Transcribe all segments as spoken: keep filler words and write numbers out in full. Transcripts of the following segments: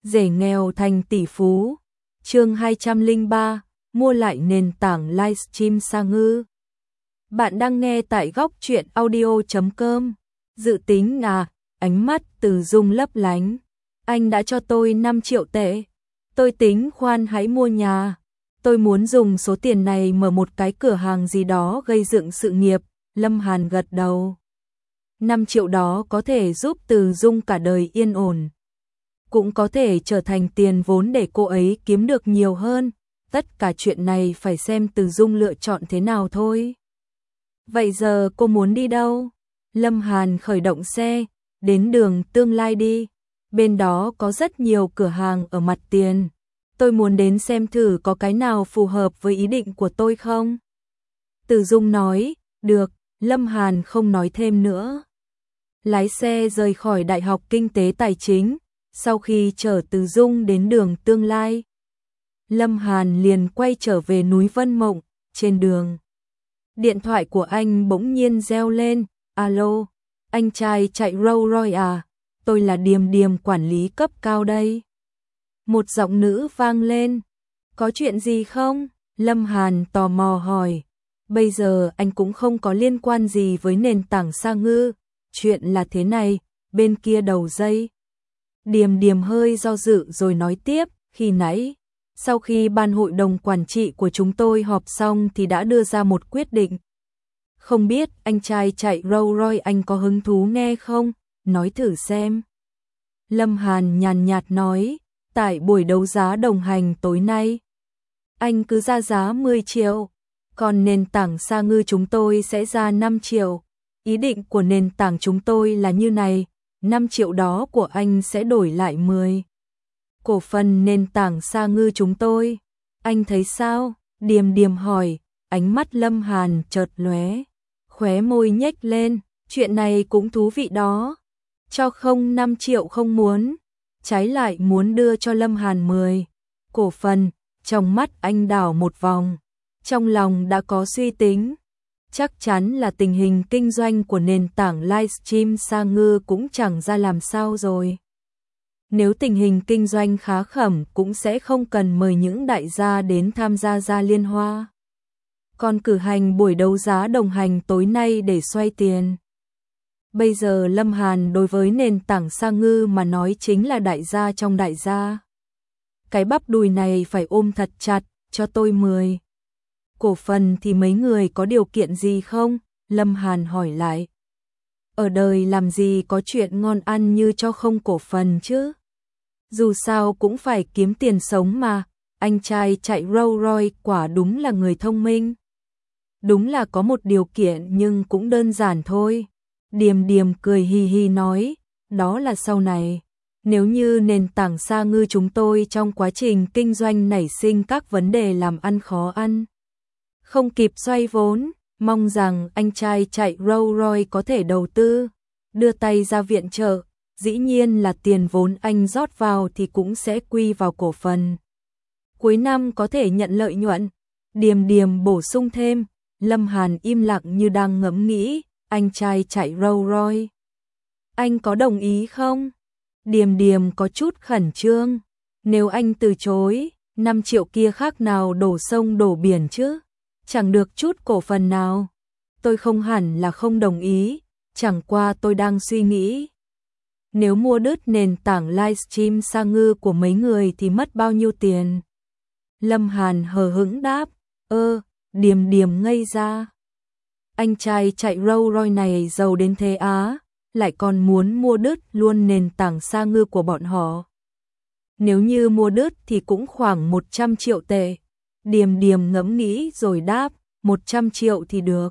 Rể nghèo thành tỷ phú. Chương hai trăm lẻ ba, mua lại nền tảng livestream Sa Ngư. Bạn đang nghe tại góc truyện audio chấm com. Dự tính à, ánh mắt Từ Dung lấp lánh. Anh đã cho tôi năm triệu tệ. Tôi tính khoan hãy mua nhà. Tôi muốn dùng số tiền này mở một cái cửa hàng gì đó gây dựng sự nghiệp. Lâm Hàn gật đầu. năm triệu đó có thể giúp Từ Dung cả đời yên ổn. Cũng có thể trở thành tiền vốn để cô ấy kiếm được nhiều hơn. Tất cả chuyện này phải xem Từ Dung lựa chọn thế nào thôi. Vậy giờ cô muốn đi đâu? Lâm Hàn khởi động xe, đến đường Tương Lai đi. Bên đó có rất nhiều cửa hàng ở mặt tiền. Tôi muốn đến xem thử có cái nào phù hợp với ý định của tôi không? Từ Dung nói, được, Lâm Hàn không nói thêm nữa. Lái xe rời khỏi Đại học Kinh tế Tài chính, sau khi chở Từ Dung đến đường Tương Lai. Lâm Hàn liền quay trở về núi Vân Mộng, trên đường. Điện thoại của anh bỗng nhiên reo lên, alo, anh trai chạy Rolls Royce à, tôi là Điềm Điềm quản lý cấp cao đây. Một giọng nữ vang lên, có chuyện gì không? Lâm Hàn tò mò hỏi, bây giờ anh cũng không có liên quan gì với nền tảng Sa Ngư, chuyện là thế này, bên kia đầu dây. Điềm Điềm hơi do dự rồi nói tiếp, khi nãy, sau khi ban hội đồng quản trị của chúng tôi họp xong thì đã đưa ra một quyết định. Không biết anh trai chạy Rolls Royce anh có hứng thú nghe không? Nói thử xem. Lâm Hàn nhàn nhạt nói, tại buổi đấu giá đồng hành tối nay, anh cứ ra giá mười triệu, còn nền tảng Sa Ngư chúng tôi sẽ ra năm triệu. Ý định của nền tảng chúng tôi là như này, năm triệu đó của anh sẽ đổi lại mười cổ phần nền tảng Sa Ngư chúng tôi. Anh thấy sao? Điềm Điềm hỏi, ánh mắt Lâm Hàn chợt lóe, khóe môi nhếch lên, chuyện này cũng thú vị đó. Cho không năm triệu không muốn, trái lại muốn đưa cho Lâm Hàn mười cổ phần. Trong mắt anh đảo một vòng, trong lòng đã có suy tính. Chắc chắn là tình hình kinh doanh của nền tảng livestream Sa Ngư cũng chẳng ra làm sao rồi. Nếu tình hình kinh doanh khá khẩm cũng sẽ không cần mời những đại gia đến tham gia gia liên hoa. Còn cử hành buổi đấu giá đồng hành tối nay để xoay tiền. Bây giờ Lâm Hàn đối với nền tảng Sa Ngư mà nói chính là đại gia trong đại gia. Cái bắp đùi này phải ôm thật chặt, cho tôi mười cổ phần thì mấy người có điều kiện gì không? Lâm Hàn hỏi lại. Ở đời làm gì có chuyện ngon ăn như cho không cổ phần chứ? Dù sao cũng phải kiếm tiền sống mà, anh trai chạy Rolls Royce quả đúng là người thông minh. Đúng là có một điều kiện nhưng cũng đơn giản thôi. Điềm Điềm cười hì hì nói, đó là sau này. Nếu như nền tảng Sa Ngư chúng tôi trong quá trình kinh doanh nảy sinh các vấn đề làm ăn khó ăn, không kịp xoay vốn, mong rằng anh trai chạy Rolls Royce có thể đầu tư, đưa tay ra viện trợ, dĩ nhiên là tiền vốn anh rót vào thì cũng sẽ quy vào cổ phần. Cuối năm có thể nhận lợi nhuận. Điềm Điềm bổ sung thêm. Lâm Hàn im lặng như đang ngẫm nghĩ, anh trai chạy Rolls Royce, anh có đồng ý không? Điềm Điềm có chút khẩn trương, nếu anh từ chối, năm triệu kia khác nào đổ sông đổ biển chứ, chẳng được chút cổ phần nào. Tôi không hẳn là không đồng ý, chẳng qua tôi đang suy nghĩ. Nếu mua đứt nền tảng livestream Sa Ngư của mấy người thì mất bao nhiêu tiền? Lâm Hàn hờ hững đáp, ơ, Điềm Điềm ngây ra. Anh trai chạy Rolls Royce này giàu đến thế á, lại còn muốn mua đứt luôn nền tảng Sa Ngư của bọn họ. Nếu như mua đứt thì cũng khoảng một trăm triệu tệ. Điềm Điềm ngẫm nghĩ rồi đáp, một trăm triệu thì được.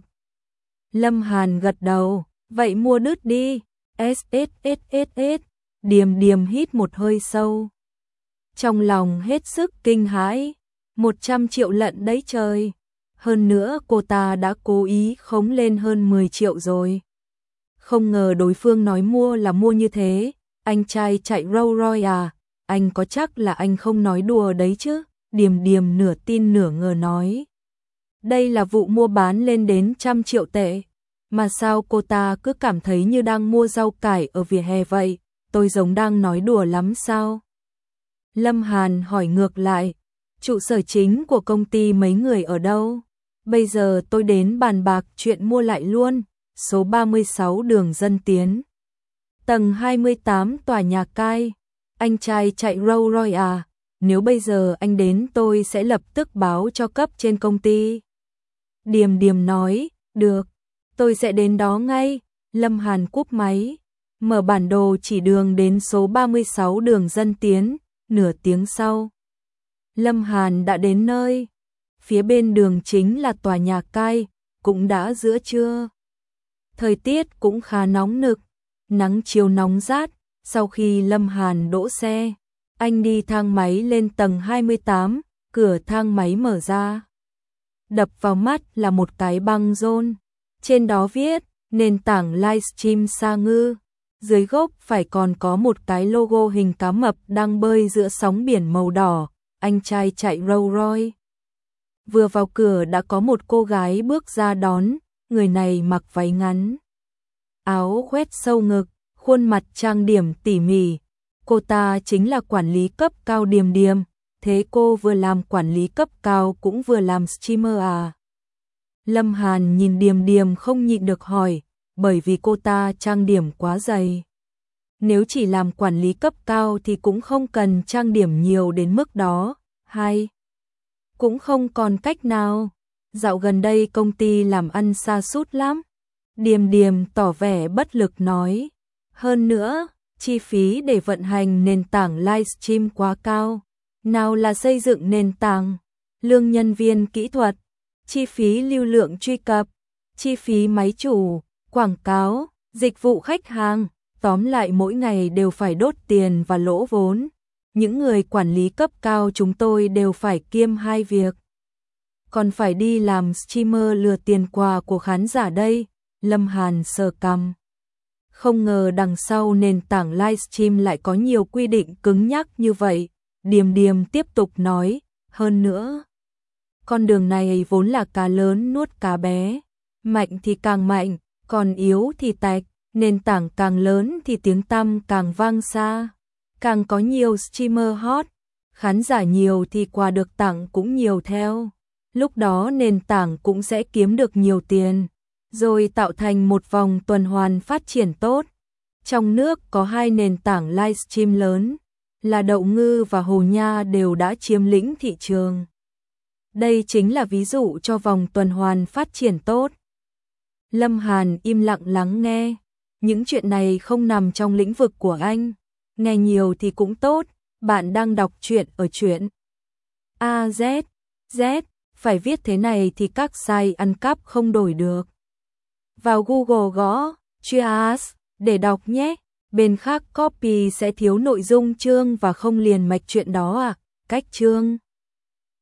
Lâm Hàn gật đầu, vậy mua đứt đi. ét ét ét ét ét. Điềm Điềm hít một hơi sâu, trong lòng hết sức kinh hãi, một trăm triệu lận đấy trời. Hơn nữa cô ta đã cố ý khống lên hơn mười triệu rồi. Không ngờ đối phương nói mua là mua như thế. Anh trai chạy Rolls Royce à, anh có chắc là anh không nói đùa đấy chứ? Điềm Điềm nửa tin nửa ngờ nói. Đây là vụ mua bán lên đến trăm triệu tệ. Mà sao cô ta cứ cảm thấy như đang mua rau cải ở vỉa hè vậy? Tôi giống đang nói đùa lắm sao? Lâm Hàn hỏi ngược lại, trụ sở chính của công ty mấy người ở đâu? Bây giờ tôi đến bàn bạc chuyện mua lại luôn, số ba mươi sáu đường Dân Tiến. Tầng hai mươi tám tòa nhà Cai. Anh trai chạy Rolls Royce à? Nếu bây giờ anh đến tôi sẽ lập tức báo cho cấp trên công ty. Điềm Điềm nói, được, tôi sẽ đến đó ngay. Lâm Hàn cúp máy, mở bản đồ chỉ đường đến số ba mươi sáu đường Dân Tiến. Nửa tiếng sau, Lâm Hàn đã đến nơi. Phía bên đường chính là tòa nhà Cai, cũng đã giữa trưa. Thời tiết cũng khá nóng nực, nắng chiều nóng rát. Sau khi Lâm Hàn đỗ xe, anh đi thang máy lên tầng hai mươi tám, cửa thang máy mở ra. Đập vào mắt là một cái băng rôn, trên đó viết nền tảng livestream Sa Ngư. Dưới gốc phải còn có một cái logo hình cá mập đang bơi giữa sóng biển màu đỏ. Anh trai chạy Rolls Royce. Vừa vào cửa đã có một cô gái bước ra đón, người này mặc váy ngắn, áo khoét sâu ngực, khuôn mặt trang điểm tỉ mỉ. Cô ta chính là quản lý cấp cao Điềm Điềm. Thế cô vừa làm quản lý cấp cao cũng vừa làm streamer à? Lâm Hàn nhìn Điềm Điềm không nhịn được hỏi, bởi vì cô ta trang điểm quá dày. Nếu chỉ làm quản lý cấp cao thì cũng không cần trang điểm nhiều đến mức đó, hay cũng không còn cách nào. Dạo gần đây công ty làm ăn sa sút lắm. Điềm Điềm tỏ vẻ bất lực nói. Hơn nữa, chi phí để vận hành nền tảng livestream quá cao. Nào là xây dựng nền tảng, lương nhân viên kỹ thuật, chi phí lưu lượng truy cập, chi phí máy chủ, quảng cáo, dịch vụ khách hàng. Tóm lại mỗi ngày đều phải đốt tiền và lỗ vốn. Những người quản lý cấp cao chúng tôi đều phải kiêm hai việc. Còn phải đi làm streamer lừa tiền quà của khán giả đây. Lâm Hàn sờ cằm. Không ngờ đằng sau nền tảng livestream lại có nhiều quy định cứng nhắc như vậy. Điềm Điềm tiếp tục nói, hơn nữa, con đường này vốn là cá lớn nuốt cá bé. Mạnh thì càng mạnh, còn yếu thì tạch. Nền tảng càng lớn thì tiếng tăm càng vang xa. Càng có nhiều streamer hot, khán giả nhiều thì quà được tặng cũng nhiều theo. Lúc đó nền tảng cũng sẽ kiếm được nhiều tiền, rồi tạo thành một vòng tuần hoàn phát triển tốt. Trong nước có hai nền tảng livestream lớn, là Đậu Ngư và Hồ Nha đều đã chiếm lĩnh thị trường. Đây chính là ví dụ cho vòng tuần hoàn phát triển tốt. Lâm Hàn im lặng lắng nghe. Những chuyện này không nằm trong lĩnh vực của anh. Nghe nhiều thì cũng tốt. Bạn đang đọc truyện ở truyện a zét. Z, phải viết thế này thì các site ăn cắp không đổi được. Vào Google gõ Cheers để đọc nhé. Bên khác copy sẽ thiếu nội dung chương và không liền mạch chuyện đó à. Cách chương